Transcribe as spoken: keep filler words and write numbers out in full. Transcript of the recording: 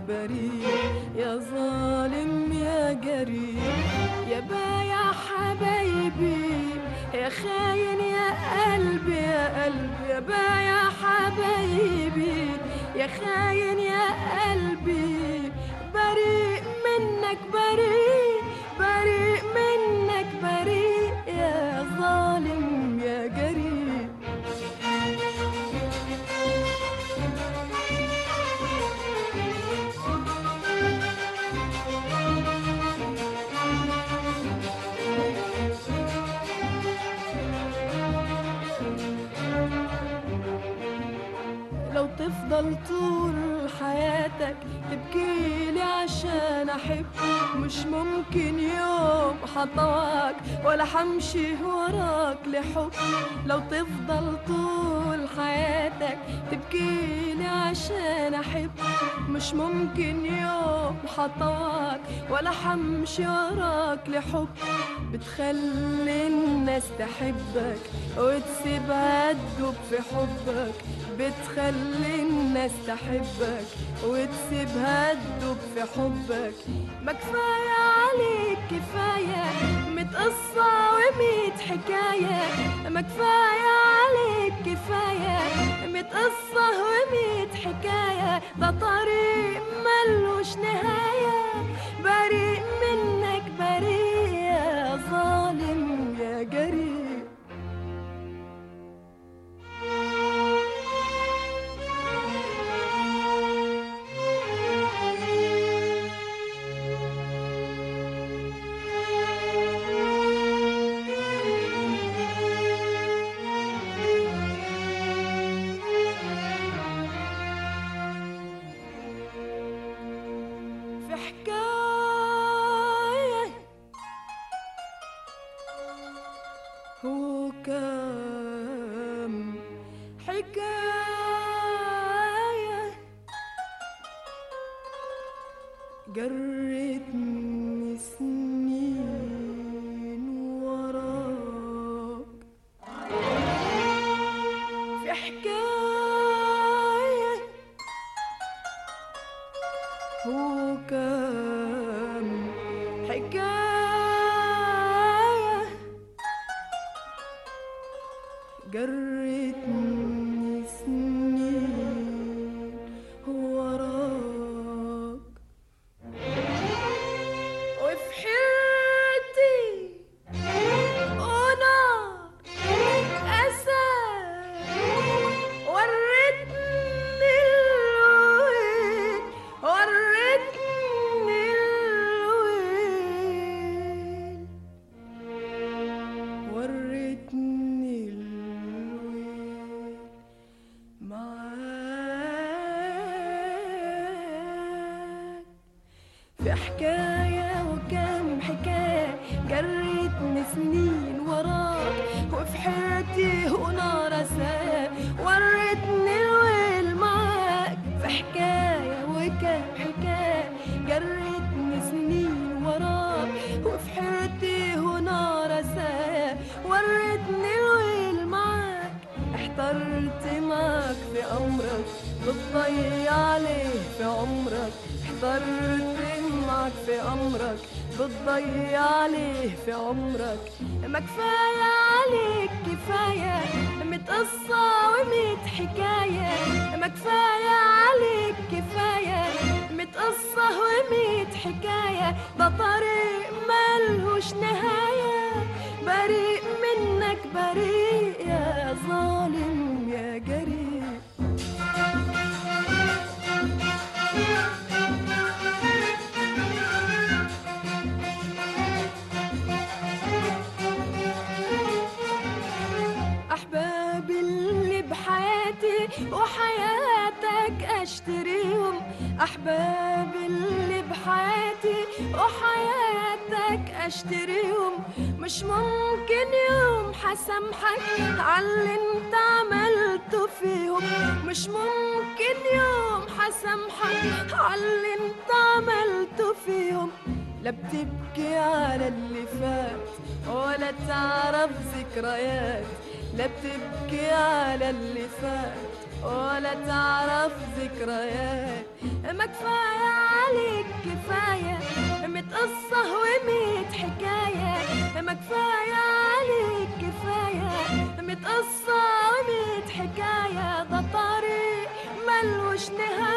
بريء يا ظالم يا جريء، يا بايع حبايبي يا خاين يا قلبي يا قلبي، يا بايع حبايبي يا خاين يا قلبي، بريء منك بريء بريء منك بريء يا ظالم يا جريء. لو تفضل طول حياتك تبكيلي عشان أحب، مش ممكن يوم حطواك ولا حمشي وراك لحب. لو تفضل طول حياتك تبكيلي عشان أحب، مش ممكن يوم حطواك ولا حمشي وراك لحب. بتخلي الناس تحبك وتسيبها تدوب في حبك، بتخلي الناس تحبك وتسيبها تدوب في حبك. ما كفاية عليك كفاية ميت قصة وميت حكاية، ما كفاية عليك كفاية ميت قصة وميت حكاية. ده طريق ملوش نهاية، بريء منك بريء يا ظالم يا جريء. وكم حكاية جرتني سنين وراك، في حكاية وكم حكاية جرتني سنين وراك، وفي حيرتي ونار أسى ورتني الويل ورتني الويل ورتني في حكاية وكم حكاية جرتني سنين وراك، وفي حيرتي ونار أساء ورتني الويل معاك. في حكاية وكم حكاية جرتني سنين وراك، وفي حيرتي ونار أساء ورتني الويل معاك. احترت معاك في أمرك بتضيع عليه في عمرك، احترت معك في أمرك بتضيع عليه في عمرك. ما كفاية عليك كفاية ميت قصة وميت حكاية، ما كفاية عليك كفاية ميت قصة وميت حكاية. ده طريق ملهوش نهاية، بريء منك بريء يا ظالم يا جريء. أحبابي اللي بحياتي وحياتك أشتريهم، أحبابي اللي بحياتي وحياتك أشتريهم. مش ممكن يوم حسامحك عاللي انت عملته فيهم، مش ممكن يوم حسامحك عاللي انت عملته فيهم. لا بتبكي على اللي فات ولا تعرف ذكريات، لا بتبكي على اللي فات ولا تعرف ذكريات. ما كفاية عليك كفاية ميت قصة وميت حكاية. ما كفاية عليك كفاية ميت قصة وميت حكاية. ده طريق ملوش نهاية